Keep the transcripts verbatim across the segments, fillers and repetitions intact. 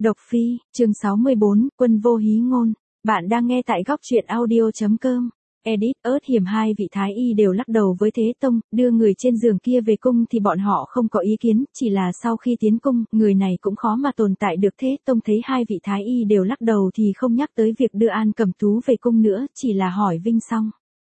Độc Phi, chương sáu mươi bốn, Quân vô hí ngôn. Bạn đang nghe tại góc truyện audio chấm com. Edit, ớt hiểm hai vị thái y đều lắc đầu với Thế Tông, đưa người trên giường kia về cung thì bọn họ không có ý kiến, chỉ là sau khi tiến cung, người này cũng khó mà tồn tại được. Thế Tông thấy hai vị thái y đều lắc đầu thì không nhắc tới việc đưa An Cẩm Tú về cung nữa, chỉ là hỏi Vinh Song.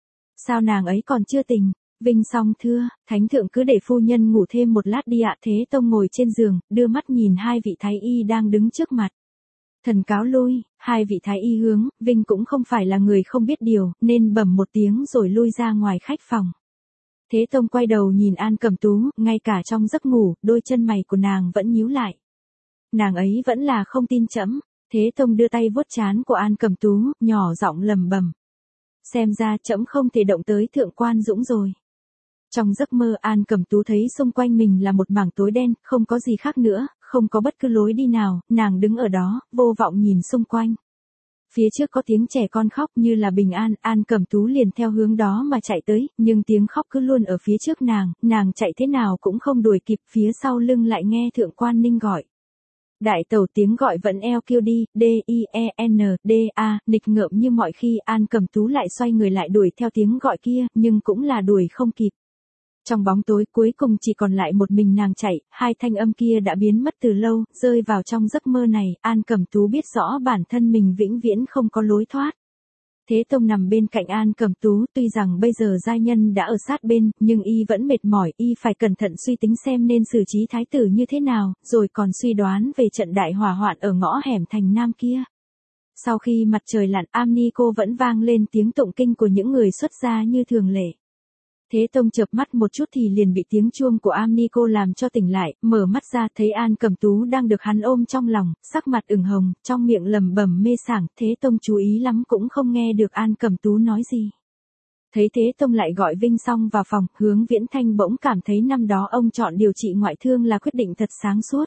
Sao nàng ấy còn chưa tỉnh? Vinh Song thưa, thánh thượng cứ để phu nhân ngủ thêm một lát đi ạ. Thế Tông ngồi trên giường, đưa mắt nhìn hai vị thái y đang đứng trước mặt. Thần cáo lui, hai vị thái y hướng, Vinh cũng không phải là người không biết điều, nên bẩm một tiếng rồi lui ra ngoài khách phòng. Thế Tông quay đầu nhìn An Cẩm Tú, ngay cả trong giấc ngủ, đôi chân mày của nàng vẫn nhíu lại. Nàng ấy vẫn là không tin trẫm. Thế Tông đưa tay vuốt trán của An Cẩm Tú, nhỏ giọng lẩm bẩm. Xem ra trẫm không thể động tới thượng quan Dũng rồi. Trong giấc mơ An Cẩm Tú thấy xung quanh mình là một mảng tối đen, không có gì khác nữa, không có bất cứ lối đi nào, nàng đứng ở đó, vô vọng nhìn xung quanh. Phía trước có tiếng trẻ con khóc như là bình an, An Cẩm Tú liền theo hướng đó mà chạy tới, nhưng tiếng khóc cứ luôn ở phía trước nàng, nàng chạy thế nào cũng không đuổi kịp, phía sau lưng lại nghe Thượng quan Ninh gọi. Đại tẩu, tiếng gọi vẫn eo kêu đi, D I E N D A, nghịch ngợm như mọi khi. An Cẩm Tú lại xoay người lại đuổi theo tiếng gọi kia, nhưng cũng là đuổi không kịp. Trong bóng tối cuối cùng chỉ còn lại một mình nàng chạy, hai thanh âm kia đã biến mất từ lâu, rơi vào trong giấc mơ này, An Cẩm Tú biết rõ bản thân mình vĩnh viễn không có lối thoát. Thế Tông nằm bên cạnh An Cẩm Tú, tuy rằng bây giờ giai nhân đã ở sát bên, nhưng y vẫn mệt mỏi, y phải cẩn thận suy tính xem nên xử trí thái tử như thế nào, rồi còn suy đoán về trận đại hỏa hoạn ở ngõ hẻm thành Nam kia. Sau khi mặt trời lặn, am ni cô vẫn vang lên tiếng tụng kinh của những người xuất gia như thường lệ. Thế Tông chợp mắt một chút thì liền bị tiếng chuông của am ni cô làm cho tỉnh lại, mở mắt ra thấy An Cẩm Tú đang được hắn ôm trong lòng, sắc mặt ửng hồng, trong miệng lẩm bẩm mê sảng. Thế Tông chú ý lắm cũng không nghe được An Cẩm Tú nói gì. Thấy Thế Tông lại gọi Vinh Song vào phòng, Hướng Viễn Thanh bỗng cảm thấy năm đó ông chọn điều trị ngoại thương là quyết định thật sáng suốt.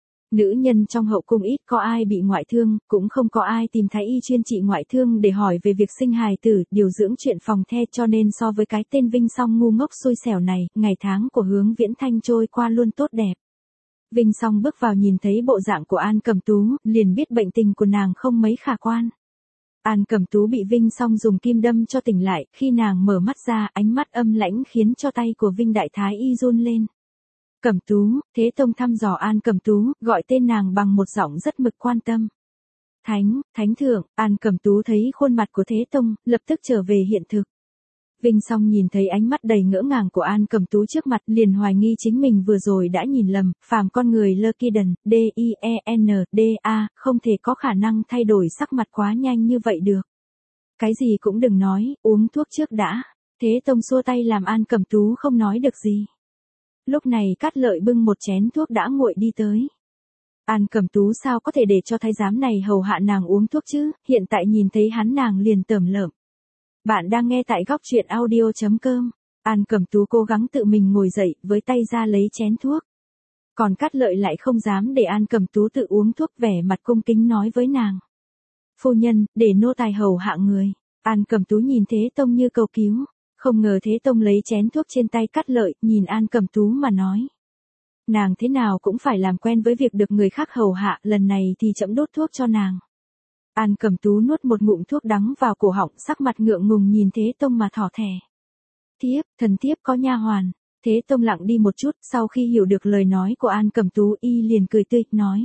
Nữ nhân trong hậu cung ít có ai bị ngoại thương, cũng không có ai tìm thái y chuyên trị ngoại thương để hỏi về việc sinh hài tử, điều dưỡng chuyện phòng the, cho nên so với cái tên Vinh Song ngu ngốc xui xẻo này, ngày tháng của Hướng Viễn Thanh trôi qua luôn tốt đẹp. Vinh Song bước vào nhìn thấy bộ dạng của An Cẩm Tú, liền biết bệnh tình của nàng không mấy khả quan. An Cẩm Tú bị Vinh Song dùng kim đâm cho tỉnh lại, khi nàng mở mắt ra, ánh mắt âm lãnh khiến cho tay của Vinh Đại Thái y run lên. Cẩm Tú, Thế Tông thăm dò An Cẩm Tú, gọi tên nàng bằng một giọng rất mực quan tâm. Thánh, Thánh Thượng. An Cẩm Tú thấy khuôn mặt của Thế Tông, lập tức trở về hiện thực. Vinh Song nhìn thấy ánh mắt đầy ngỡ ngàng của An Cẩm Tú trước mặt, liền hoài nghi chính mình vừa rồi đã nhìn lầm, phàm con người lơ kỳ đần, D I E N D A, không thể có khả năng thay đổi sắc mặt quá nhanh như vậy được. Cái gì cũng đừng nói, uống thuốc trước đã. Thế Tông xua tay làm An Cẩm Tú không nói được gì. Lúc này Cát Lợi bưng một chén thuốc đã nguội đi tới. An Cẩm Tú sao có thể để cho thái giám này hầu hạ nàng uống thuốc chứ, hiện tại nhìn thấy hắn nàng liền tởm lợm. Bạn đang nghe tại góc truyện audio chấm com. An Cẩm Tú cố gắng tự mình ngồi dậy, với tay ra lấy chén thuốc. Còn Cát Lợi lại không dám để An Cẩm Tú tự uống thuốc, vẻ mặt cung kính nói với nàng. Phu nhân, để nô tài hầu hạ người. An Cẩm Tú nhìn Thế Tông như cầu cứu. Không ngờ Thế Tông lấy chén thuốc trên tay Cát Lợi, nhìn An Cẩm Tú mà nói. Nàng thế nào cũng phải làm quen với việc được người khác hầu hạ, lần này thì trẫm đốt thuốc cho nàng. An Cẩm Tú nuốt một ngụm thuốc đắng vào cổ họng, sắc mặt ngượng ngùng nhìn Thế Tông mà thỏ thẻ. Thiếp, thần thiếp có nha hoàn. Thế Tông lặng đi một chút, sau khi hiểu được lời nói của An Cẩm Tú, y liền cười tươi, nói.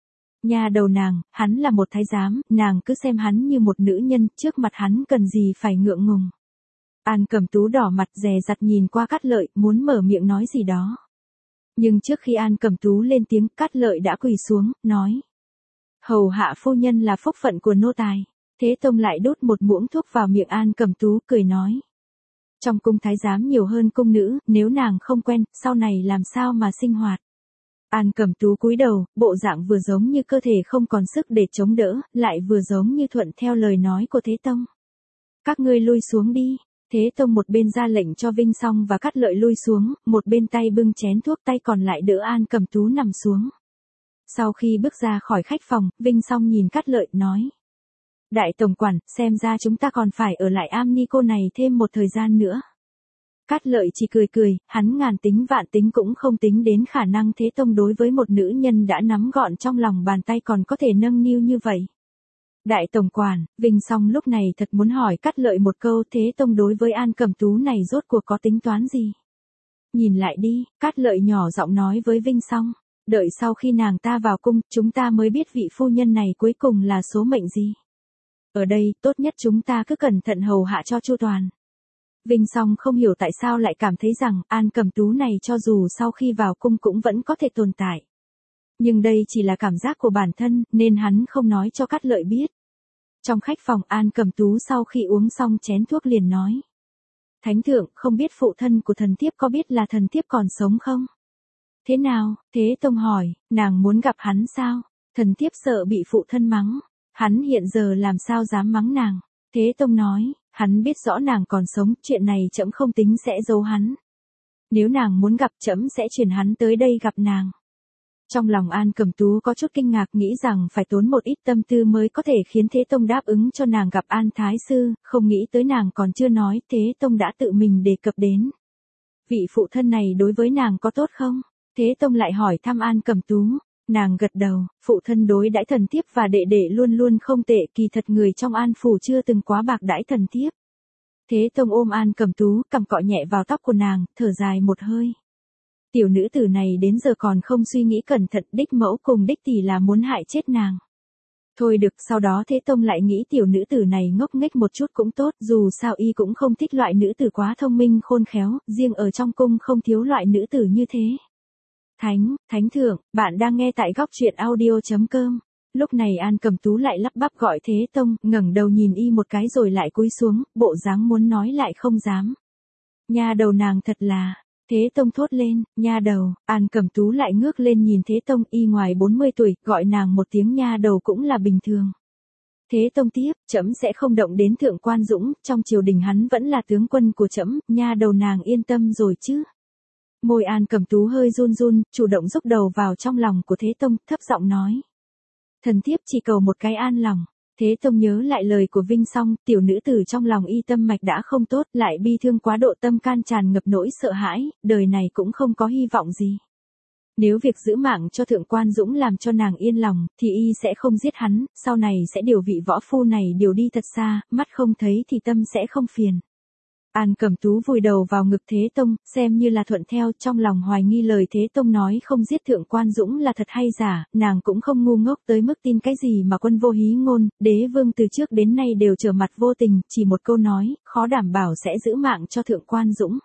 Nha đầu nàng, hắn là một thái giám, nàng cứ xem hắn như một nữ nhân, trước mặt hắn cần gì phải ngượng ngùng. An Cẩm Tú đỏ mặt dè dặt nhìn qua Cát Lợi, muốn mở miệng nói gì đó. Nhưng trước khi An Cẩm Tú lên tiếng, Cát Lợi đã quỳ xuống, nói. Hầu hạ phu nhân là phúc phận của nô tài. Thế Tông lại đốt một muỗng thuốc vào miệng An Cẩm Tú, cười nói. Trong cung thái giám nhiều hơn cung nữ, nếu nàng không quen, sau này làm sao mà sinh hoạt. An Cẩm Tú cúi đầu, bộ dạng vừa giống như cơ thể không còn sức để chống đỡ, lại vừa giống như thuận theo lời nói của Thế Tông. Các ngươi lui xuống đi. Thế Tông một bên ra lệnh cho Vinh Song và Cát Lợi lui xuống, một bên tay bưng chén thuốc, tay còn lại đỡ An Cẩm Tú nằm xuống. Sau khi bước ra khỏi khách phòng, Vinh Song nhìn Cát Lợi, nói. Đại tổng quản, xem ra chúng ta còn phải ở lại am ni cô này thêm một thời gian nữa. Cát Lợi chỉ cười cười, hắn ngàn tính vạn tính cũng không tính đến khả năng Thế Tông đối với một nữ nhân đã nắm gọn trong lòng bàn tay còn có thể nâng niu như vậy. Đại tổng quản, Vinh Song lúc này thật muốn hỏi Cát Lợi một câu, Thế Tông đối với An Cẩm Tú này rốt cuộc có tính toán gì? Nhìn lại đi, Cát Lợi nhỏ giọng nói với Vinh Song, đợi sau khi nàng ta vào cung, chúng ta mới biết vị phu nhân này cuối cùng là số mệnh gì. Ở đây, tốt nhất chúng ta cứ cẩn thận hầu hạ cho chu toàn. Vinh Song không hiểu tại sao lại cảm thấy rằng An Cẩm Tú này cho dù sau khi vào cung cũng vẫn có thể tồn tại. Nhưng đây chỉ là cảm giác của bản thân, nên hắn không nói cho Cát Lợi biết. Trong khách phòng, An Cẩm Tú sau khi uống xong chén thuốc liền nói. Thánh thượng, không biết phụ thân của thần thiếp có biết là thần thiếp còn sống không? Thế nào? Thế Tông hỏi, nàng muốn gặp hắn sao? Thần thiếp sợ bị phụ thân mắng. Hắn hiện giờ làm sao dám mắng nàng? Thế Tông nói, hắn biết rõ nàng còn sống, chuyện này trẫm không tính sẽ giấu hắn. Nếu nàng muốn gặp trẫm sẽ chuyển hắn tới đây gặp nàng. Trong lòng An Cẩm Tú có chút kinh ngạc, nghĩ rằng phải tốn một ít tâm tư mới có thể khiến Thế Tông đáp ứng cho nàng gặp An Thái Sư, không nghĩ tới nàng còn chưa nói, Thế Tông đã tự mình đề cập đến. Vị phụ thân này đối với nàng có tốt không? Thế Tông lại hỏi thăm An Cẩm Tú. Nàng gật đầu, phụ thân đối đãi thần thiếp và đệ đệ luôn luôn không tệ, kỳ thật người trong An phủ chưa từng quá bạc đãi thần thiếp. Thế Tông ôm An Cẩm Tú, cầm cọ nhẹ vào tóc của nàng, thở dài một hơi. Tiểu nữ tử này đến giờ còn không suy nghĩ cẩn thận, đích mẫu cùng đích tỷ là muốn hại chết nàng. Thôi được, sau đó Thế Tông lại nghĩ tiểu nữ tử này ngốc nghếch một chút cũng tốt, dù sao y cũng không thích loại nữ tử quá thông minh khôn khéo, riêng ở trong cung không thiếu loại nữ tử như thế. Thánh, Thánh thượng, bạn đang nghe tại góc truyện audio chấm com. Lúc này An Cẩm Tú lại lắp bắp gọi Thế Tông, ngẩng đầu nhìn y một cái rồi lại cúi xuống, bộ dáng muốn nói lại không dám. Nha đầu nàng thật là, Thế Tông thốt lên, nha đầu, An Cẩm Tú lại ngước lên nhìn Thế Tông, y ngoài bốn mươi tuổi, gọi nàng một tiếng nha đầu cũng là bình thường. Thế Tông tiếp, trẫm sẽ không động đến Thượng Quan Dũng, trong triều đình hắn vẫn là tướng quân của trẫm, nha đầu nàng yên tâm rồi chứ. Môi An Cẩm Tú hơi run run, chủ động rúc đầu vào trong lòng của Thế Tông, thấp giọng nói. Thần thiếp chỉ cầu một cái an lòng. Thế Tông nhớ lại lời của Vinh Song, tiểu nữ tử trong lòng y tâm mạch đã không tốt, lại bi thương quá độ, tâm can tràn ngập nỗi sợ hãi, đời này cũng không có hy vọng gì. Nếu việc giữ mạng cho Thượng Quan Dũng làm cho nàng yên lòng, thì y sẽ không giết hắn, sau này sẽ điều vị võ phu này điều đi thật xa, mắt không thấy thì tâm sẽ không phiền. An Cẩm Tú vùi đầu vào ngực Thế Tông, xem như là thuận theo, trong lòng hoài nghi lời Thế Tông nói không giết Thượng Quan Dũng là thật hay giả, nàng cũng không ngu ngốc tới mức tin cái gì mà Quân Vô Hí ngôn, đế vương từ trước đến nay đều trở mặt vô tình, chỉ một câu nói, khó đảm bảo sẽ giữ mạng cho Thượng Quan Dũng.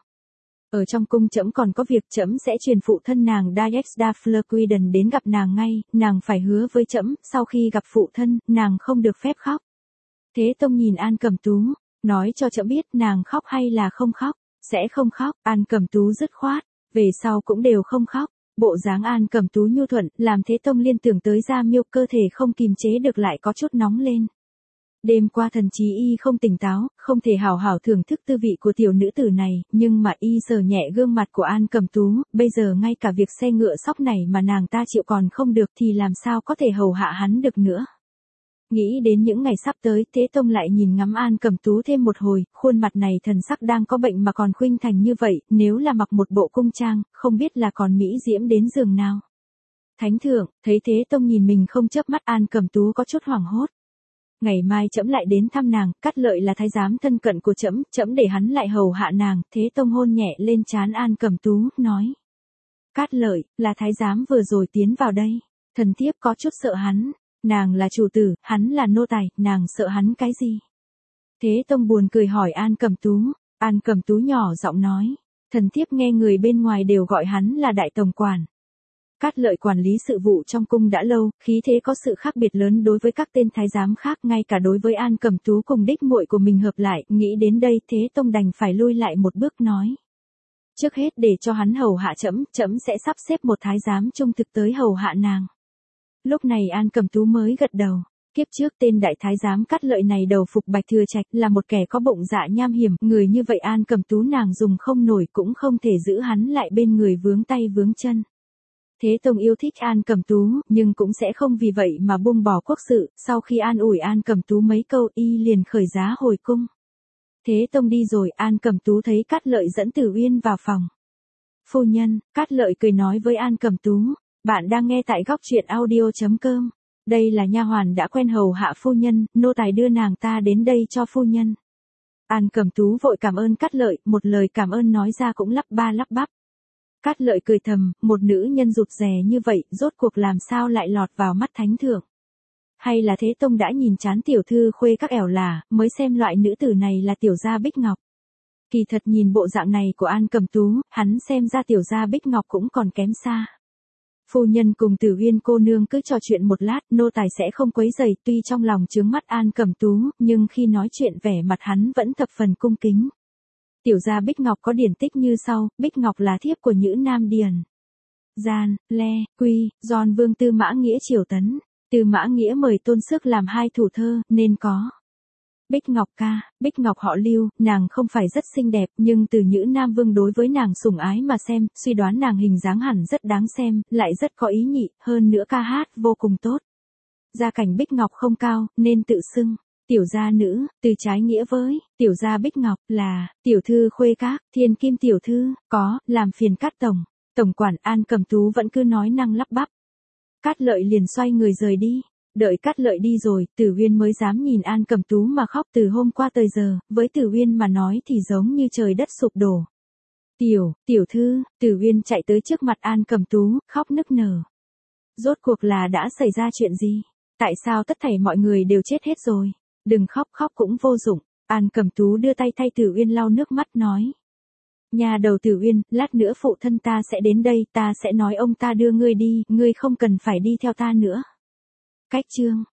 Ở trong cung trẫm còn có việc, trẫm sẽ truyền phụ thân nàng Diexda Flurquiden đến gặp nàng ngay, nàng phải hứa với trẫm, sau khi gặp phụ thân, nàng không được phép khóc. Thế Tông nhìn An Cẩm Tú. Nói cho trẫm biết nàng khóc hay là không khóc, sẽ không khóc, An Cẩm Tú dứt khoát, về sau cũng đều không khóc, bộ dáng An Cẩm Tú nhu thuận, làm Thế Tông liên tưởng tới Gia Miêu, cơ thể không kìm chế được lại có chút nóng lên. Đêm qua thần trí y không tỉnh táo, không thể hào hảo thưởng thức tư vị của tiểu nữ tử này, nhưng mà y sờ nhẹ gương mặt của An Cẩm Tú, bây giờ ngay cả việc xe ngựa sóc này mà nàng ta chịu còn không được thì làm sao có thể hầu hạ hắn được nữa. Nghĩ đến những ngày sắp tới, Thế Tông lại nhìn ngắm An Cẩm Tú thêm một hồi, khuôn mặt này thần sắc đang có bệnh mà còn khuynh thành như vậy, nếu là mặc một bộ cung trang, không biết là còn mỹ diễm đến giường nào. Thánh thượng, thấy Thế Tông nhìn mình không chớp mắt, An Cẩm Tú có chút hoảng hốt. Ngày mai trẫm lại đến thăm nàng, Cát Lợi là thái giám thân cận của trẫm, trẫm để hắn lại hầu hạ nàng. Thế Tông hôn nhẹ lên trán An Cẩm Tú, nói. Cát Lợi, là thái giám vừa rồi tiến vào đây, thần thiếp có chút sợ hắn. Nàng là chủ tử, hắn là nô tài, nàng sợ hắn cái gì? Thế Tông buồn cười hỏi An Cẩm Tú. An Cẩm Tú nhỏ giọng nói. Thần thiếp nghe người bên ngoài đều gọi hắn là đại tổng quản. Cát Lợi quản lý sự vụ trong cung đã lâu, khí thế có sự khác biệt lớn đối với các tên thái giám khác, ngay cả đối với An Cẩm Tú cùng đích muội của mình hợp lại, nghĩ đến đây Thế Tông đành phải lui lại một bước nói. Trước hết để cho hắn hầu hạ trẫm, trẫm sẽ sắp xếp một thái giám trung thực tới hầu hạ nàng. Lúc này An Cẩm Tú mới gật đầu. Kiếp trước tên đại thái giám Cát Lợi này đầu phục Bạch Thừa Trạch, là một kẻ có bụng dạ nham hiểm, người như vậy An Cẩm Tú nàng dùng không nổi, cũng không thể giữ hắn lại bên người vướng tay vướng chân. Thế Tông yêu thích An Cẩm Tú, nhưng cũng sẽ không vì vậy mà buông bỏ quốc sự, sau khi an ủi An Cẩm Tú mấy câu, y liền khởi giá hồi cung. Thế Tông đi rồi, An Cẩm Tú thấy Cát Lợi dẫn Tử Uyên vào phòng. Phu nhân, Cát Lợi cười nói với An Cẩm Tú, bạn đang nghe tại góc truyện audio.com. Đây là nha hoàn đã quen hầu hạ phu nhân, nô tài đưa nàng ta đến đây cho phu nhân. An Cẩm Tú vội cảm ơn Cát Lợi, một lời cảm ơn nói ra cũng lắp ba lắp bắp. Cát Lợi cười thầm, một nữ nhân rụt rè như vậy, rốt cuộc làm sao lại lọt vào mắt thánh thượng. Hay là Thế Tông đã nhìn chán tiểu thư khuê các ẻo là, mới xem loại nữ tử này là tiểu gia Bích Ngọc. Kỳ thật nhìn bộ dạng này của An Cẩm Tú, hắn xem ra tiểu gia Bích Ngọc cũng còn kém xa. Phu nhân cùng Tử Uyên cô nương cứ trò chuyện một lát, nô tài sẽ không quấy rầy, tuy trong lòng chướng mắt An Cẩm Tú, nhưng khi nói chuyện vẻ mặt hắn vẫn thập phần cung kính. Tiểu gia Bích Ngọc có điển tích như sau, Bích Ngọc là thiếp của Nhữ Nam Điền. Gian, Le, Quy, Giòn Vương Tư Mã Nghĩa triều tấn. Tư Mã Nghĩa mời Tôn Sức làm hai thủ thơ, nên có. Bích Ngọc ca, Bích Ngọc họ Lưu, nàng không phải rất xinh đẹp, nhưng từ Nhữ Nam Vương đối với nàng sủng ái mà xem, suy đoán nàng hình dáng hẳn rất đáng xem, lại rất có ý nhị, hơn nữa ca hát vô cùng tốt. Gia cảnh Bích Ngọc không cao, nên tự xưng tiểu gia nữ, từ trái nghĩa với tiểu gia Bích Ngọc là tiểu thư khuê các, thiên kim tiểu thư, có, làm phiền Cát tổng. Tổng quản An Cẩm Tú vẫn cứ nói năng lắp bắp. Cát Lợi liền xoay người rời đi. Đợi Cát Lợi đi rồi, Tử Uyên mới dám nhìn An Cẩm Tú mà khóc. Từ hôm qua tới giờ, với Tử Uyên mà nói thì giống như trời đất sụp đổ. Tiểu, tiểu thư, Tử Uyên chạy tới trước mặt An Cẩm Tú, khóc nức nở. Rốt cuộc là đã xảy ra chuyện gì? Tại sao tất thảy mọi người đều chết hết rồi? Đừng khóc, khóc cũng vô dụng. An Cẩm Tú đưa tay thay Tử Uyên lau nước mắt nói. Nhà đầu Tử Uyên, lát nữa phụ thân ta sẽ đến đây, ta sẽ nói ông ta đưa ngươi đi, ngươi không cần phải đi theo ta nữa. Cách chương